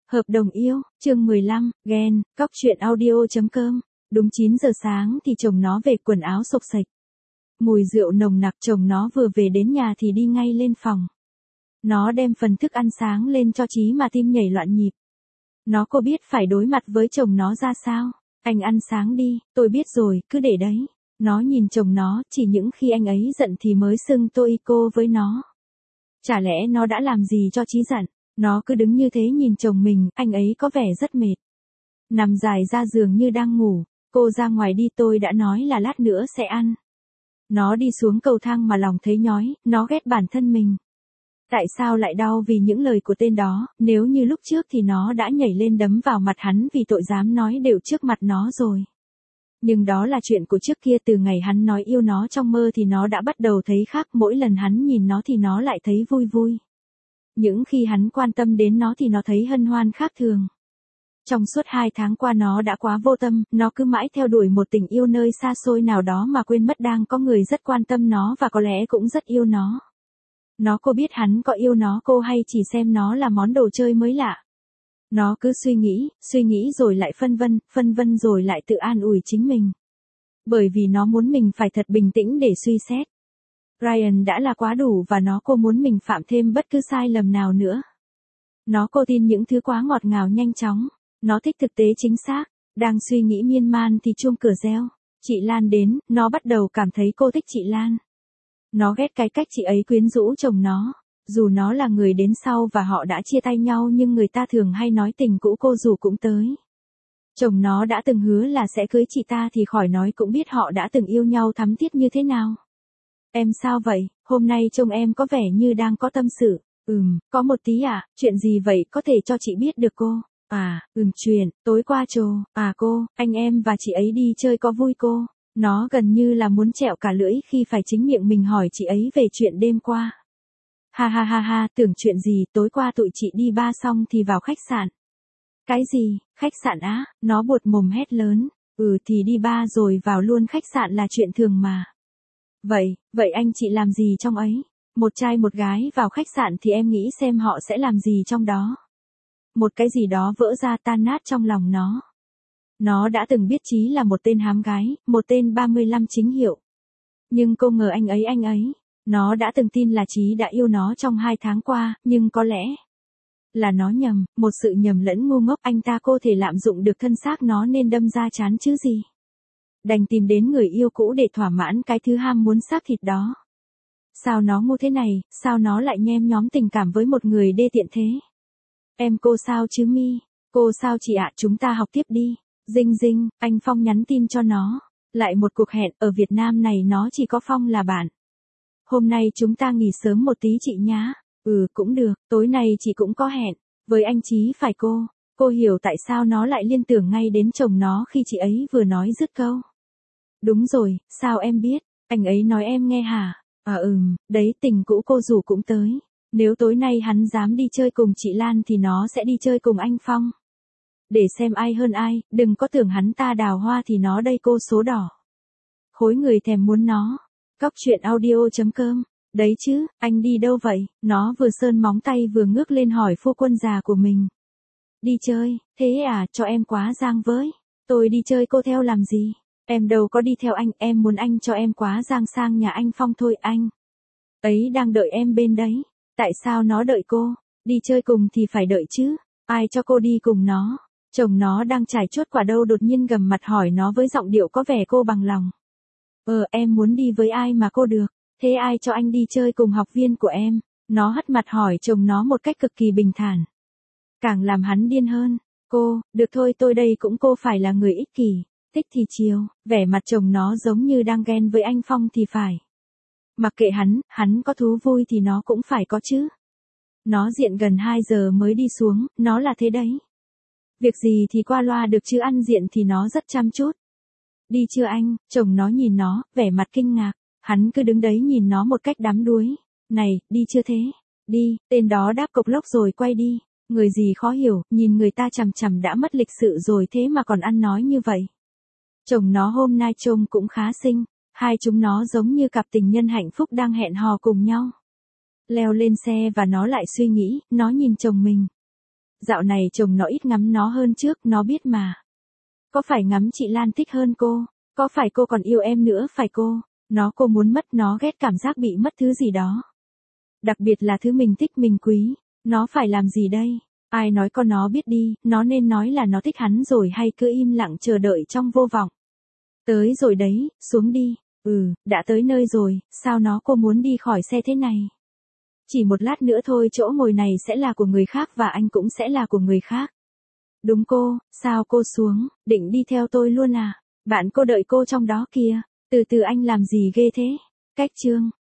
Hợp đồng yêu, chương 15, ghen, cóc truyện audio.com. Đúng 9 giờ sáng thì chồng nó về, quần áo xộc xệch. Mùi rượu nồng nặc, chồng nó vừa về đến nhà thì đi ngay lên phòng. Nó đem phần thức ăn sáng lên cho Chí mà tim nhảy loạn nhịp. Nó có biết phải đối mặt với chồng nó ra sao. Anh ăn sáng đi, tôi biết rồi, cứ để đấy. Nó nhìn chồng nó, chỉ những khi anh ấy giận thì mới xưng tôi cô với nó. Chả lẽ nó đã làm gì cho Chí giận? Nó cứ đứng như thế nhìn chồng mình, anh ấy có vẻ rất mệt. Nằm dài ra giường như đang ngủ. Cô ra ngoài đi, tôi đã nói là lát nữa sẽ ăn. Nó đi xuống cầu thang mà lòng thấy nhói, nó ghét bản thân mình. Tại sao lại đau vì những lời của tên đó, nếu như lúc trước thì nó đã nhảy lên đấm vào mặt hắn vì tội dám nói đều trước mặt nó rồi. Nhưng đó là chuyện của trước kia, từ ngày hắn nói yêu nó trong mơ thì nó đã bắt đầu thấy khác, mỗi lần hắn nhìn nó thì nó lại thấy vui vui. Những khi hắn quan tâm đến nó thì nó thấy hân hoan khác thường. Trong suốt 2 tháng qua nó đã quá vô tâm, nó cứ mãi theo đuổi một tình yêu nơi xa xôi nào đó mà quên mất đang có người rất quan tâm nó và có lẽ cũng rất yêu nó. Nó có biết hắn có yêu nó cô hay chỉ xem nó là món đồ chơi mới lạ. Nó cứ suy nghĩ rồi lại phân vân rồi lại tự an ủi chính mình. Bởi vì nó muốn mình phải thật bình tĩnh để suy xét. Ryan đã là quá đủ và cô muốn mình phạm thêm bất cứ sai lầm nào nữa. Cô tin những thứ quá ngọt ngào nhanh chóng. Nó thích thực tế chính xác. Đang suy nghĩ miên man thì chuông cửa reo. Chị Lan đến, nó bắt đầu cảm thấy cô thích chị Lan. Nó ghét cái cách chị ấy quyến rũ chồng nó. Dù nó là người đến sau và họ đã chia tay nhau nhưng người ta thường hay nói tình cũ cô dù cũng tới. Chồng nó đã từng hứa là sẽ cưới chị ta thì khỏi nói cũng biết họ đã từng yêu nhau thắm thiết như thế nào. Em sao vậy, hôm nay trông em có vẻ như đang có tâm sự. Có một tí ạ, chuyện gì vậy có thể cho chị biết được cô? Chuyện, tối qua cô, anh em và chị ấy đi chơi có vui cô? Nó gần như là muốn trẹo cả lưỡi khi phải chính miệng mình hỏi chị ấy về chuyện đêm qua. Ha, tưởng chuyện gì, tối qua tụi chị đi bar xong thì vào khách sạn. Cái gì, khách sạn á, nó buột mồm hét lớn. Thì đi bar rồi vào luôn khách sạn là chuyện thường mà. Vậy anh chị làm gì trong ấy? Một trai một gái vào khách sạn thì em nghĩ xem họ sẽ làm gì trong đó. Một cái gì đó vỡ ra tan nát trong lòng nó. Nó đã từng biết Chí là một tên hám gái, một tên 35 chính hiệu. Nhưng cô ngờ anh ấy. Nó đã từng tin là Chí đã yêu nó trong 2 tháng qua, nhưng có lẽ là nó nhầm, một sự nhầm lẫn ngu ngốc. Anh ta cô thể lạm dụng được thân xác nó nên đâm ra chán chứ gì. Đành tìm đến người yêu cũ để thỏa mãn cái thứ ham muốn xác thịt đó. Sao nó ngu thế này, sao nó lại nhem nhóm tình cảm với một người đê tiện thế? Em cô sao chứ Mi? Cô sao chị ạ, chúng ta học tiếp đi. Dinh, anh Phong nhắn tin cho nó. Lại một cuộc hẹn, ở Việt Nam này nó chỉ có Phong là bạn. Hôm nay chúng ta nghỉ sớm một tí chị nhá. Cũng được, tối nay chị cũng có hẹn. Với anh Chí phải cô. Cô hiểu tại sao nó lại liên tưởng ngay đến chồng nó khi chị ấy vừa nói dứt câu. Đúng rồi, sao em biết? Anh ấy nói em nghe hả? Đấy tình cũ cô rủ cũng tới. Nếu tối nay hắn dám đi chơi cùng chị Lan thì nó sẽ đi chơi cùng anh Phong. Để xem ai hơn ai, đừng có tưởng hắn ta đào hoa thì nó đây cô số đỏ. Khối người thèm muốn nó. Cóc truyện audio.com. Đấy chứ, anh đi đâu vậy? Nó vừa sơn móng tay vừa ngước lên hỏi phu quân già của mình. Đi chơi, thế à, cho em quá giang với. Tôi đi chơi cô theo làm gì? Em đâu có đi theo anh, em muốn anh cho em quá giang sang nhà anh Phong thôi anh. Ấy đang đợi em bên đấy. Tại sao nó đợi cô? Đi chơi cùng thì phải đợi chứ. Ai cho cô đi cùng nó? Chồng nó đang trải chốt quả đâu đột nhiên gầm mặt hỏi nó với giọng điệu có vẻ cô bằng lòng. Em muốn đi với ai mà cô được? Thế ai cho anh đi chơi cùng học viên của em? Nó hất mặt hỏi chồng nó một cách cực kỳ bình thản. Càng làm hắn điên hơn. Cô, được thôi tôi đây cũng cô phải là người ích kỷ. Thích thì chiều, vẻ mặt chồng nó giống như đang ghen với anh Phong thì phải. Mặc kệ hắn có thú vui thì nó cũng phải có chứ. Nó diện gần 2 giờ mới đi xuống, nó là thế đấy. Việc gì thì qua loa được chứ ăn diện thì nó rất chăm chút. Đi chưa anh? Chồng nó nhìn nó, vẻ mặt kinh ngạc. Hắn cứ đứng đấy nhìn nó một cách đắm đuối. Này, đi chưa thế? Đi, tên đó đáp cộc lốc rồi quay đi. Người gì khó hiểu, nhìn người ta chằm chằm đã mất lịch sự rồi thế mà còn ăn nói như vậy. Chồng nó hôm nay trông cũng khá xinh. Hai chúng nó giống như cặp tình nhân hạnh phúc đang hẹn hò cùng nhau. Leo lên xe và nó lại suy nghĩ, nó nhìn chồng mình. Dạo này chồng nó ít ngắm nó hơn trước, nó biết mà. Có phải ngắm chị Lan thích hơn cô? Có phải cô còn yêu em nữa phải cô muốn mất, nó ghét cảm giác bị mất thứ gì đó. Đặc biệt là thứ mình thích mình quý. Nó phải làm gì đây? Ai nói con nó biết đi, nó nên nói là nó thích hắn rồi hay cứ im lặng chờ đợi trong vô vọng. Tới rồi đấy, xuống đi. Đã tới nơi rồi, sao cô muốn đi khỏi xe thế này? Chỉ một lát nữa thôi chỗ ngồi này sẽ là của người khác và anh cũng sẽ là của người khác. Đúng sao cô xuống, định đi theo tôi luôn à? Bạn cô đợi cô trong đó kìa. Từ từ anh làm gì ghê thế? Cách chương